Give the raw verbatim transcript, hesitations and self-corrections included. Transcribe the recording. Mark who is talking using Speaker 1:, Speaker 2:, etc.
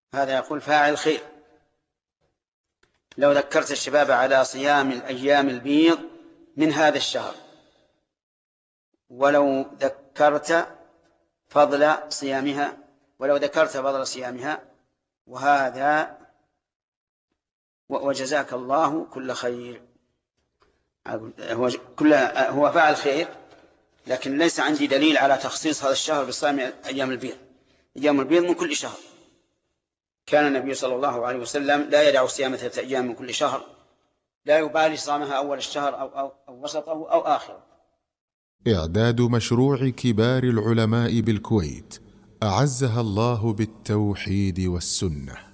Speaker 1: هذا يقول فاعل خير: لو ذكرت الشباب على صيام الأيام البيض من هذا الشهر، ولو ذكرت فضل صيامها ولو ذكرت فضل صيامها وهذا وجزاك الله كل خير. هو كل هو فاعل خير، لكن ليس عندي دليل على تخصيص هذا الشهر بصيام أيام البيض. أيام البيض من كل شهر، كان النبي صلى الله عليه وسلم لا يدع صيام ثلاثة أيام من كل شهر، لا يبالي صامها أول الشهر أو, أو, أو وسطه أو آخره.
Speaker 2: إعداد مشروع كبار العلماء بالكويت أعزها الله بالتوحيد والسنة.